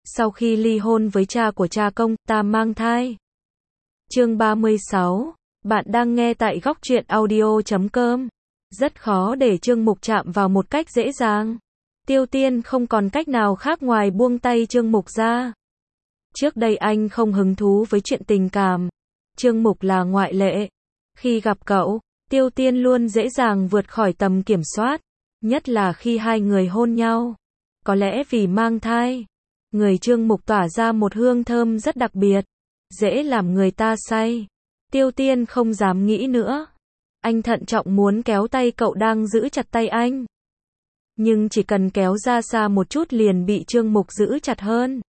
Sau khi ly hôn với cha của cha Công, ta mang thai. Chương 36. Bạn đang nghe tại góc truyện audio.com. Rất khó để Trương Mục chạm vào một cách dễ dàng. Tiêu Tiên không còn cách nào khác ngoài buông tay Trương Mục ra. Trước đây anh không hứng thú với chuyện tình cảm. Trương Mục là ngoại lệ. Khi gặp cậu, Tiêu Tiên luôn dễ dàng vượt khỏi tầm kiểm soát. Nhất là khi hai người hôn nhau. Có lẽ vì mang thai, người Trương Mục tỏa ra một hương thơm rất đặc biệt, dễ làm người ta say. Tiêu Tiên không dám nghĩ nữa. Anh thận trọng muốn kéo tay cậu đang giữ chặt tay anh. Nhưng chỉ cần kéo ra xa một chút liền bị Trương Mục giữ chặt hơn.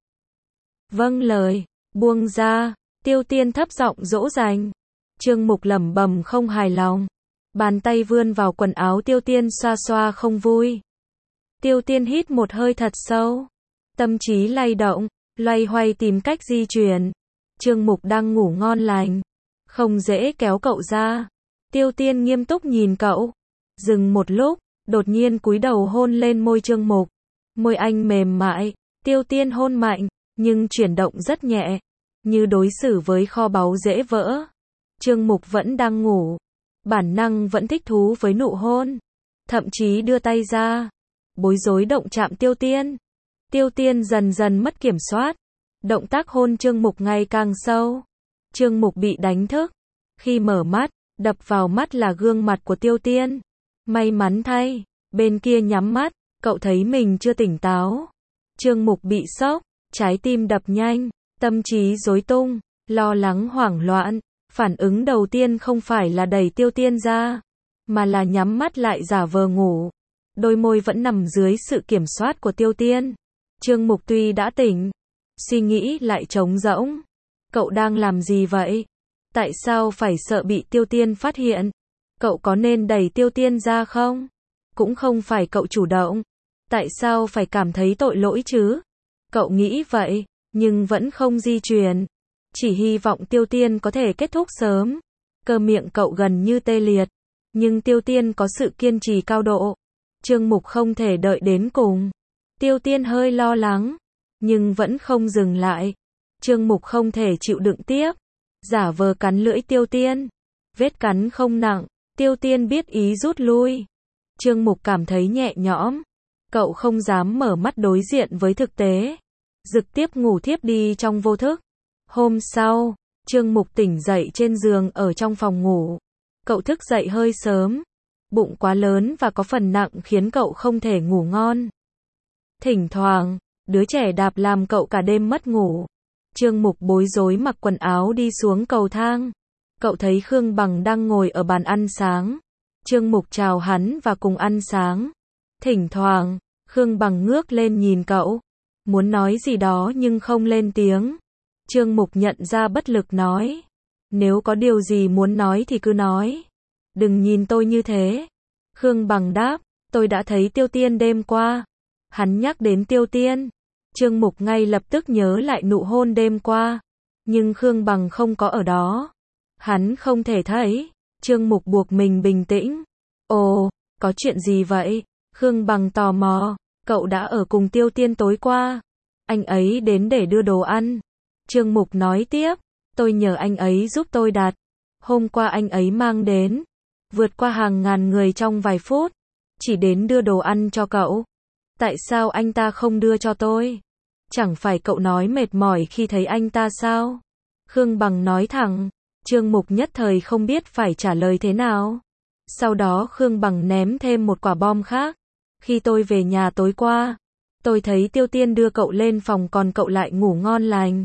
Vâng lời, buông ra, Tiêu Tiên thấp giọng dỗ dành. Trương Mục lẩm bẩm không hài lòng. Bàn tay vươn vào quần áo Tiêu Tiên xoa xoa không vui. Tiêu Tiên hít một hơi thật sâu. Tâm trí lay động, loay hoay tìm cách di chuyển. Trương Mục đang ngủ ngon lành. Không dễ kéo cậu ra. Tiêu Tiên nghiêm túc nhìn cậu. Dừng một lúc, đột nhiên cúi đầu hôn lên môi Trương Mục. Môi anh mềm mại. Tiêu Tiên hôn mạnh, nhưng chuyển động rất nhẹ. Như đối xử với kho báu dễ vỡ. Trương Mục vẫn đang ngủ. Bản năng vẫn thích thú với nụ hôn. Thậm chí đưa tay ra. Bối rối động chạm Tiêu Tiên. Tiêu Tiên dần dần mất kiểm soát. Động tác hôn Trương Mục ngày càng sâu. Trương Mục bị đánh thức. Khi mở mắt, đập vào mắt là gương mặt của Tiêu Tiên. May mắn thay, bên kia nhắm mắt, cậu thấy mình chưa tỉnh táo. Trương Mục bị sốc, trái tim đập nhanh, tâm trí rối tung, lo lắng hoảng loạn. Phản ứng đầu tiên không phải là đẩy Tiêu Tiên ra, mà là nhắm mắt lại giả vờ ngủ. Đôi môi vẫn nằm dưới sự kiểm soát của Tiêu Tiên. Trương Mục tuy đã tỉnh, suy nghĩ lại trống rỗng. Cậu đang làm gì vậy? Tại sao phải sợ bị Tiêu Tiên phát hiện? Cậu có nên đẩy Tiêu Tiên ra không? Cũng không phải cậu chủ động. Tại sao phải cảm thấy tội lỗi chứ? Cậu nghĩ vậy, nhưng vẫn không di chuyển. Chỉ hy vọng Tiêu Tiên có thể kết thúc sớm. Cơ miệng cậu gần như tê liệt. Nhưng Tiêu Tiên có sự kiên trì cao độ. Trương Mục không thể đợi đến cùng. Tiêu Tiên hơi lo lắng, nhưng vẫn không dừng lại. Trương Mục không thể chịu đựng tiếp. Giả vờ cắn lưỡi Tiêu Tiên. Vết cắn không nặng, Tiêu Tiên biết ý rút lui. Trương Mục cảm thấy nhẹ nhõm. Cậu không dám mở mắt đối diện với thực tế. Trực tiếp ngủ thiếp đi trong vô thức. Hôm sau, Trương Mục tỉnh dậy trên giường ở trong phòng ngủ. Cậu thức dậy hơi sớm. Bụng quá lớn và có phần nặng khiến cậu không thể ngủ ngon. Thỉnh thoảng, đứa trẻ đạp làm cậu cả đêm mất ngủ. Trương Mục bối rối mặc quần áo đi xuống cầu thang. Cậu thấy Khương Bằng đang ngồi ở bàn ăn sáng. Trương Mục chào hắn và cùng ăn sáng. Thỉnh thoảng, Khương Bằng ngước lên nhìn cậu. Muốn nói gì đó nhưng không lên tiếng. Trương Mục nhận ra bất lực nói. Nếu có điều gì muốn nói thì cứ nói. Đừng nhìn tôi như thế. Khương Bằng đáp. Tôi đã thấy Tiêu Tiên đêm qua. Hắn nhắc đến Tiêu Tiên. Trương Mục ngay lập tức nhớ lại nụ hôn đêm qua. Nhưng Khương Bằng không có ở đó. Hắn không thể thấy. Trương Mục buộc mình bình tĩnh. Ồ, có chuyện gì vậy? Khương Bằng tò mò. Cậu đã ở cùng Tiêu Tiên tối qua. Anh ấy đến để đưa đồ ăn. Trương Mục nói tiếp. Tôi nhờ anh ấy giúp tôi đặt. Hôm qua anh ấy mang đến. Vượt qua hàng ngàn người trong vài phút. Chỉ đến đưa đồ ăn cho cậu. Tại sao anh ta không đưa cho tôi? Chẳng phải cậu nói mệt mỏi khi thấy anh ta sao? Khương Bằng nói thẳng. Trương Mục nhất thời không biết phải trả lời thế nào. Sau đó Khương Bằng ném thêm một quả bom khác. Khi tôi về nhà tối qua, tôi thấy Tiêu Tiên đưa cậu lên phòng còn cậu lại ngủ ngon lành.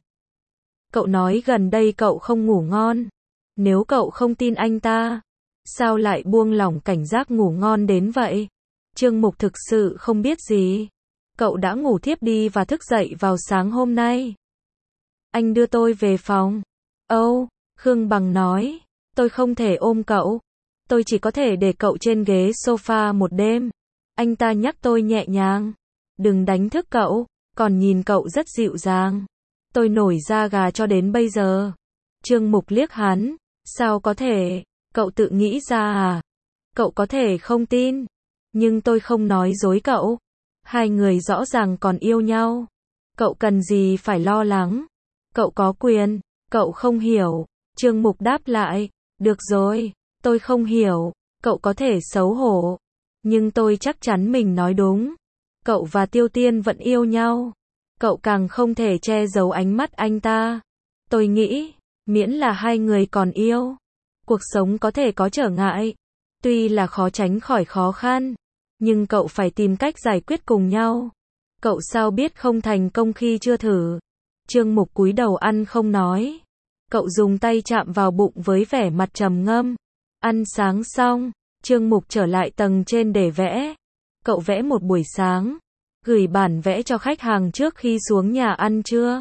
Cậu nói gần đây cậu không ngủ ngon. Nếu cậu không tin anh ta, sao lại buông lỏng cảnh giác ngủ ngon đến vậy? Trương Mục thực sự không biết gì. Cậu đã ngủ thiếp đi và thức dậy vào sáng hôm nay. Anh đưa tôi về phòng. Âu, Khương Bằng nói. Tôi không thể ôm cậu. Tôi chỉ có thể để cậu trên ghế sofa một đêm. Anh ta nhắc tôi nhẹ nhàng. Đừng đánh thức cậu. Còn nhìn cậu rất dịu dàng. Tôi nổi da gà cho đến bây giờ. Trương Mục liếc hắn. Sao có thể? Cậu tự nghĩ ra à? Cậu có thể không tin. Nhưng tôi không nói dối cậu. Hai người rõ ràng còn yêu nhau. Cậu cần gì phải lo lắng? Cậu có quyền, cậu không hiểu. Trương Mục đáp lại, được rồi, tôi không hiểu, cậu có thể xấu hổ. Nhưng tôi chắc chắn mình nói đúng. Cậu và Tiêu Tiên vẫn yêu nhau. Cậu càng không thể che giấu ánh mắt anh ta. Tôi nghĩ, miễn là hai người còn yêu, cuộc sống có thể có trở ngại. Tuy là khó tránh khỏi khó khăn, nhưng cậu phải tìm cách giải quyết cùng nhau. Cậu sao biết không thành công khi chưa thử? Trương Mục cúi đầu ăn không nói. Cậu dùng tay chạm vào bụng với vẻ mặt trầm ngâm. Ăn sáng xong, Trương Mục trở lại tầng trên để vẽ. Cậu vẽ một buổi sáng, gửi bản vẽ cho khách hàng trước khi xuống nhà ăn trưa.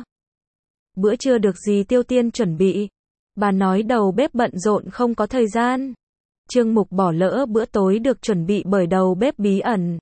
Bữa trưa được dì Tiêu Tiên chuẩn bị. Bà nói đầu bếp bận rộn không có thời gian. Trương Mục bỏ lỡ bữa tối được chuẩn bị bởi đầu bếp bí ẩn.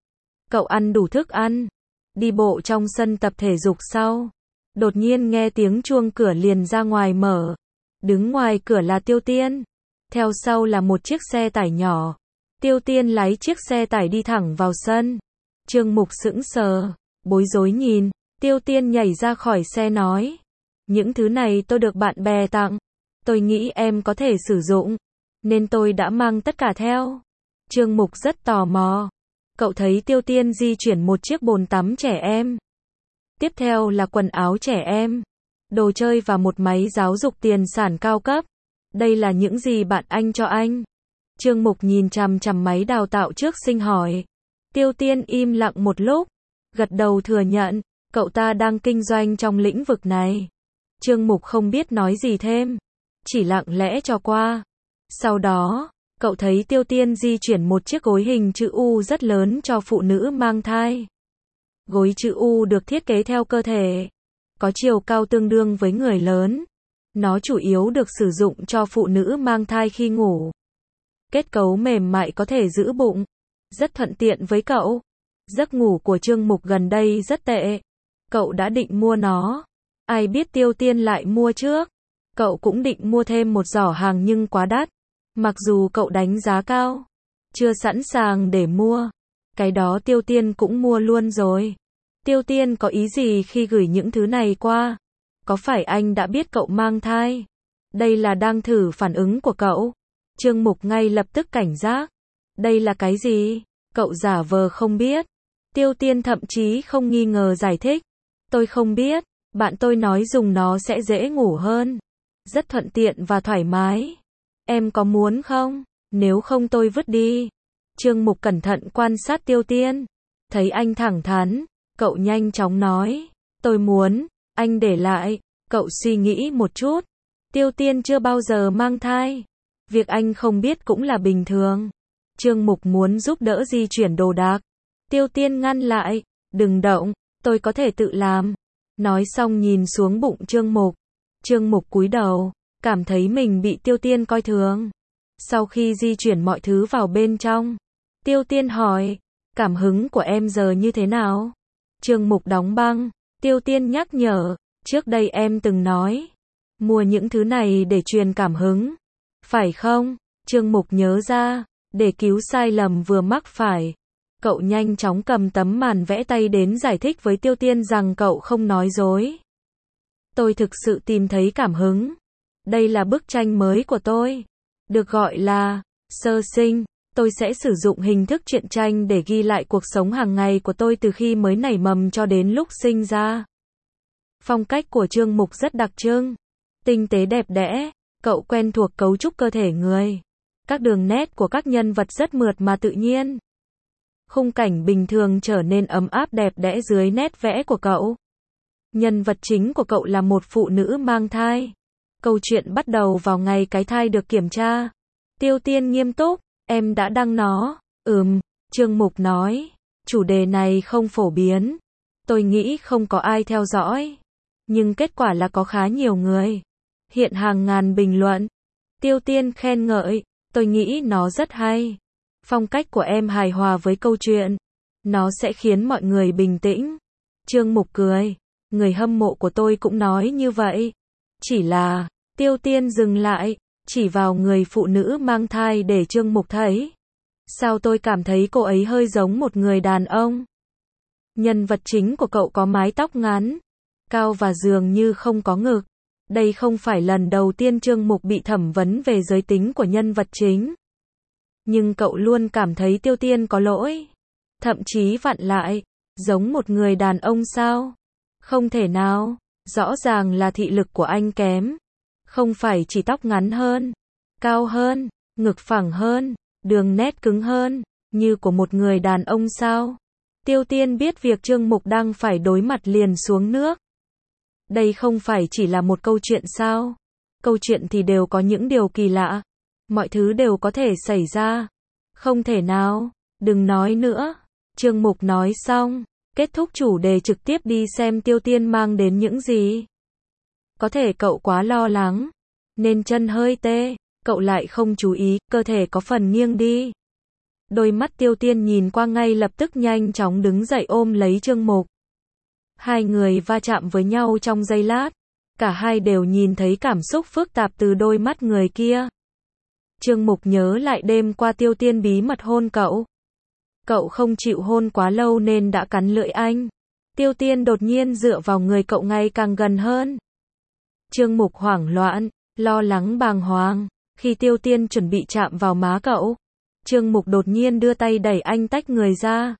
Cậu ăn đủ thức ăn, đi bộ trong sân tập thể dục sau. Đột nhiên nghe tiếng chuông cửa liền ra ngoài mở. Đứng ngoài cửa là Tiêu Tiên. Theo sau là một chiếc xe tải nhỏ. Tiêu Tiên lái chiếc xe tải đi thẳng vào sân. Trương Mục sững sờ, bối rối nhìn. Tiêu Tiên nhảy ra khỏi xe nói. Những thứ này tôi được bạn bè tặng. Tôi nghĩ em có thể sử dụng, nên tôi đã mang tất cả theo. Trương Mục rất tò mò. Cậu thấy Tiêu Tiên di chuyển một chiếc bồn tắm trẻ em. Tiếp theo là quần áo trẻ em, đồ chơi và một máy giáo dục tiền sản cao cấp. Đây là những gì bạn anh cho anh? Trương Mục nhìn chằm chằm máy đào tạo trước sinh hỏi. Tiêu Tiên im lặng một lúc, gật đầu thừa nhận, cậu ta đang kinh doanh trong lĩnh vực này. Trương Mục không biết nói gì thêm, chỉ lặng lẽ cho qua. Sau đó, cậu thấy Tiêu Tiên di chuyển một chiếc gối hình chữ U rất lớn cho phụ nữ mang thai. Gối chữ U được thiết kế theo cơ thể, có chiều cao tương đương với người lớn. Nó chủ yếu được sử dụng cho phụ nữ mang thai khi ngủ. Kết cấu mềm mại có thể giữ bụng, rất thuận tiện với cậu. Giấc ngủ của Trương Mục gần đây rất tệ. Cậu đã định mua nó. Ai biết Tiêu Tiên lại mua trước. Cậu cũng định mua thêm một giỏ hàng nhưng quá đắt. Mặc dù cậu đánh giá cao, chưa sẵn sàng để mua. Cái đó Tiêu Tiên cũng mua luôn rồi. Tiêu Tiên có ý gì khi gửi những thứ này qua? Có phải anh đã biết cậu mang thai? Đây là đang thử phản ứng của cậu. Trương Mục ngay lập tức cảnh giác. Đây là cái gì? Cậu giả vờ không biết. Tiêu Tiên thậm chí không nghi ngờ giải thích. Tôi không biết, bạn tôi nói dùng nó sẽ dễ ngủ hơn. Rất thuận tiện và thoải mái. Em có muốn không? Nếu không tôi vứt đi. Trương Mục cẩn thận quan sát Tiêu Tiên. Thấy anh thẳng thắn, cậu nhanh chóng nói. Tôi muốn, anh để lại. Cậu suy nghĩ một chút. Tiêu Tiên chưa bao giờ mang thai. Việc anh không biết cũng là bình thường. Trương Mục muốn giúp đỡ di chuyển đồ đạc. Tiêu Tiên ngăn lại. Đừng động, tôi có thể tự làm. Nói xong nhìn xuống bụng Trương Mục. Trương Mục cúi đầu, cảm thấy mình bị Tiêu Tiên coi thường. Sau khi di chuyển mọi thứ vào bên trong, Tiêu Tiên hỏi, cảm hứng của em giờ như thế nào? Trương Mục đóng băng. Tiêu Tiên nhắc nhở, trước đây em từng nói, mua những thứ này để truyền cảm hứng. Phải không? Trương Mục nhớ ra, để cứu sai lầm vừa mắc phải. Cậu nhanh chóng cầm tấm màn vẽ tay đến giải thích với Tiêu Tiên rằng cậu không nói dối. Tôi thực sự tìm thấy cảm hứng. Đây là bức tranh mới của tôi. Được gọi là sơ sinh. Tôi sẽ sử dụng hình thức truyện tranh để ghi lại cuộc sống hàng ngày của tôi từ khi mới nảy mầm cho đến lúc sinh ra. Phong cách của Trương Mục rất đặc trưng, tinh tế đẹp đẽ. Cậu quen thuộc cấu trúc cơ thể người. Các đường nét của các nhân vật rất mượt mà tự nhiên. Khung cảnh bình thường trở nên ấm áp đẹp đẽ dưới nét vẽ của cậu. Nhân vật chính của cậu là một phụ nữ mang thai. Câu chuyện bắt đầu vào ngày cái thai được kiểm tra. Tiêu Tiên nghiêm túc, em đã đăng nó. Trương Mục nói, chủ đề này không phổ biến. Tôi nghĩ không có ai theo dõi. Nhưng kết quả là có khá nhiều người. Hiện hàng ngàn bình luận. Tiêu Tiên khen ngợi, tôi nghĩ nó rất hay. Phong cách của em hài hòa với câu chuyện. Nó sẽ khiến mọi người bình tĩnh. Trương Mục cười, người hâm mộ của tôi cũng nói như vậy. Chỉ là, Tiêu Tiên dừng lại, chỉ vào người phụ nữ mang thai để Trương Mục thấy. Sao tôi cảm thấy cô ấy hơi giống một người đàn ông? Nhân vật chính của cậu có mái tóc ngắn, cao và dường như không có ngực. Đây không phải lần đầu tiên Trương Mục bị thẩm vấn về giới tính của nhân vật chính. Nhưng cậu luôn cảm thấy Tiêu Tiên có lỗi. Thậm chí vặn lại, giống một người đàn ông sao? Không thể nào, rõ ràng là thị lực của anh kém. Không phải chỉ tóc ngắn hơn, cao hơn, ngực phẳng hơn, đường nét cứng hơn, như của một người đàn ông sao? Tiêu Tiên biết việc Trương Mục đang phải đối mặt liền xuống nước. Đây không phải chỉ là một câu chuyện sao? Câu chuyện thì đều có những điều kỳ lạ. Mọi thứ đều có thể xảy ra. Không thể nào, đừng nói nữa. Trương Mục nói xong, kết thúc chủ đề trực tiếp đi xem Tiêu Tiên mang đến những gì. Có thể cậu quá lo lắng, nên chân hơi tê, cậu lại không chú ý, cơ thể có phần nghiêng đi. Đôi mắt Tiêu Tiên nhìn qua ngay lập tức nhanh chóng đứng dậy ôm lấy Trương Mục. Hai người va chạm với nhau trong giây lát. Cả hai đều nhìn thấy cảm xúc phức tạp từ đôi mắt người kia. Trương Mục nhớ lại đêm qua Tiêu Tiên bí mật hôn cậu. Cậu không chịu hôn quá lâu nên đã cắn lưỡi anh. Tiêu Tiên đột nhiên dựa vào người cậu ngày càng gần hơn. Trương Mục hoảng loạn, lo lắng bàng hoàng. Khi Tiêu Tiên chuẩn bị chạm vào má cậu, Trương Mục đột nhiên đưa tay đẩy anh tách người ra.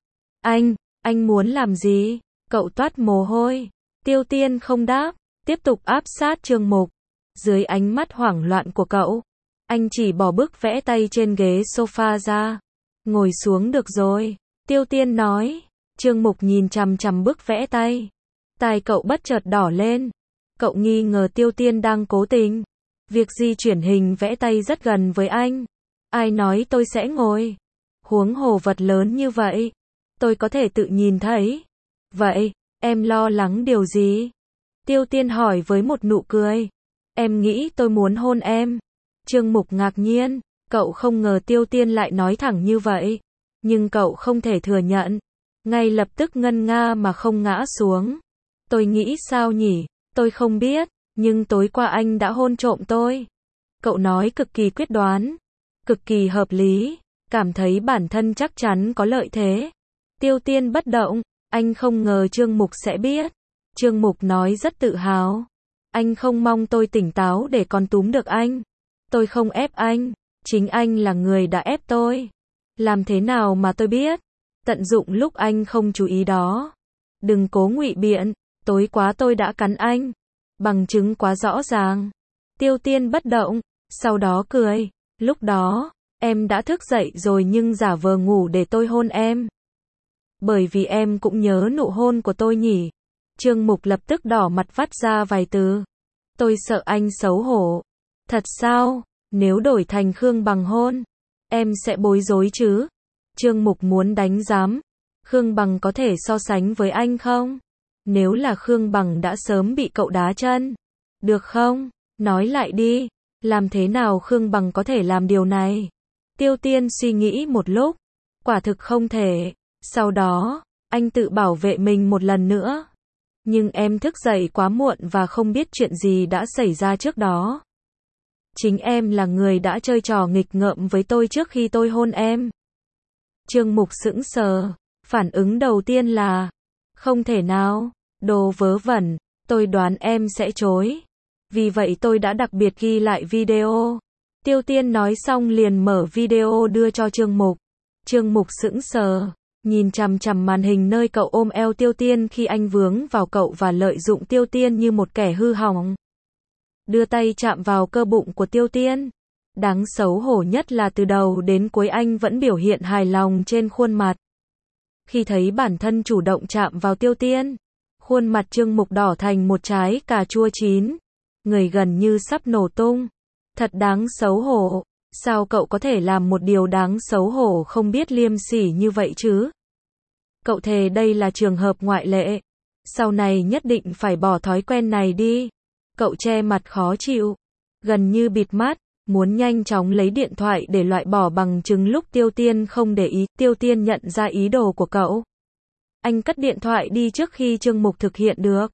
Anh muốn làm gì? Cậu toát mồ hôi. Tiêu Tiên không đáp, tiếp tục áp sát Trương Mục. Dưới ánh mắt hoảng loạn của cậu, anh chỉ bỏ bức vẽ tay trên ghế sofa ra. Ngồi xuống được rồi, Tiêu Tiên nói. Trương Mục nhìn chằm chằm bức vẽ tay. Tai cậu bất chợt đỏ lên. Cậu nghi ngờ Tiêu Tiên đang cố tình. Việc di chuyển hình vẽ tay rất gần với anh. Ai nói tôi sẽ ngồi? Huống hồ vật lớn như vậy, tôi có thể tự nhìn thấy. Vậy, em lo lắng điều gì? Tiêu Tiên hỏi với một nụ cười. Em nghĩ tôi muốn hôn em. Trương Mục ngạc nhiên, cậu không ngờ Tiêu Tiên lại nói thẳng như vậy. Nhưng cậu không thể thừa nhận. Ngay lập tức ngân nga mà không ngã xuống. Tôi nghĩ sao nhỉ? Tôi không biết, nhưng tối qua anh đã hôn trộm tôi. Cậu nói cực kỳ quyết đoán, cực kỳ hợp lý, cảm thấy bản thân chắc chắn có lợi thế. Tiêu Tiên bất động, anh không ngờ Trương Mục sẽ biết. Trương Mục nói rất tự hào. Anh không mong tôi tỉnh táo để còn túm được anh. Tôi không ép anh, chính anh là người đã ép tôi. Làm thế nào mà tôi biết? Tận dụng lúc anh không chú ý đó. Đừng cố ngụy biện, tối quá tôi đã cắn anh. Bằng chứng quá rõ ràng. Tiêu Tiên bất động, sau đó cười. Lúc đó, em đã thức dậy rồi nhưng giả vờ ngủ để tôi hôn em. Bởi vì em cũng nhớ nụ hôn của tôi nhỉ? Trương Mục lập tức đỏ mặt vắt ra vài từ. Tôi sợ anh xấu hổ. Thật sao? Nếu đổi thành Khương Bằng hôn, em sẽ bối rối chứ? Trương Mục muốn đánh giám. Khương Bằng có thể so sánh với anh không? Nếu là Khương Bằng đã sớm bị cậu đá chân. Được không? Nói lại đi. Làm thế nào Khương Bằng có thể làm điều này? Tiêu Tiên suy nghĩ một lúc. Quả thực không thể. Sau đó, anh tự bảo vệ mình một lần nữa. Nhưng em thức dậy quá muộn và không biết chuyện gì đã xảy ra trước đó. Chính em là người đã chơi trò nghịch ngợm với tôi trước khi tôi hôn em. Trương Mục sững sờ. Phản ứng đầu tiên là không thể nào, đồ vớ vẩn, tôi đoán em sẽ chối. Vì vậy tôi đã đặc biệt ghi lại video. Tiêu Tiên nói xong liền mở video đưa cho Trương Mục. Trương Mục sững sờ, nhìn chằm chằm màn hình nơi cậu ôm eo Tiêu Tiên khi anh vướng vào cậu và lợi dụng Tiêu Tiên như một kẻ hư hỏng. Đưa tay chạm vào cơ bụng của Tiêu Tiên. Đáng xấu hổ nhất là từ đầu đến cuối anh vẫn biểu hiện hài lòng trên khuôn mặt. Khi thấy bản thân chủ động chạm vào Tiêu Tiên, khuôn mặt Trương Mục đỏ thành một trái cà chua chín. Người gần như sắp nổ tung. Thật đáng xấu hổ. Sao cậu có thể làm một điều đáng xấu hổ không biết liêm sỉ như vậy chứ? Cậu thề đây là trường hợp ngoại lệ. Sau này nhất định phải bỏ thói quen này đi. Cậu che mặt khó chịu. Gần như bịt mắt. Muốn nhanh chóng lấy điện thoại để loại bỏ bằng chứng lúc Tiêu Tiên không để ý. Tiêu Tiên nhận ra ý đồ của cậu. Anh cất điện thoại đi trước khi Trương Mục thực hiện được.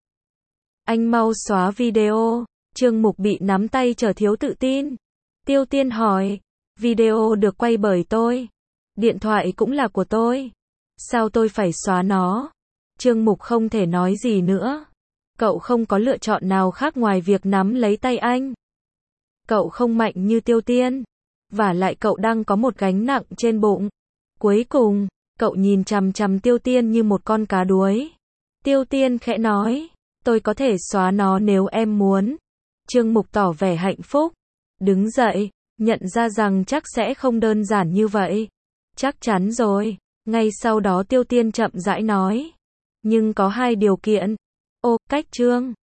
Anh mau xóa video. Trương Mục bị nắm tay trở thiếu tự tin. Tiêu Tiên hỏi. Video được quay bởi tôi. Điện thoại cũng là của tôi. Sao tôi phải xóa nó? Trương Mục không thể nói gì nữa. Cậu không có lựa chọn nào khác ngoài việc nắm lấy tay anh. Cậu không mạnh như Tiêu Tiên. Vả lại cậu đang có một gánh nặng trên bụng. Cuối cùng, cậu nhìn chằm chằm Tiêu Tiên như một con cá đuối. Tiêu Tiên khẽ nói, tôi có thể xóa nó nếu em muốn. Trương Mục tỏ vẻ hạnh phúc. Đứng dậy, nhận ra rằng chắc sẽ không đơn giản như vậy. Chắc chắn rồi. Ngay sau đó Tiêu Tiên chậm rãi nói. Nhưng có 2 điều kiện. Ô, cách Trương.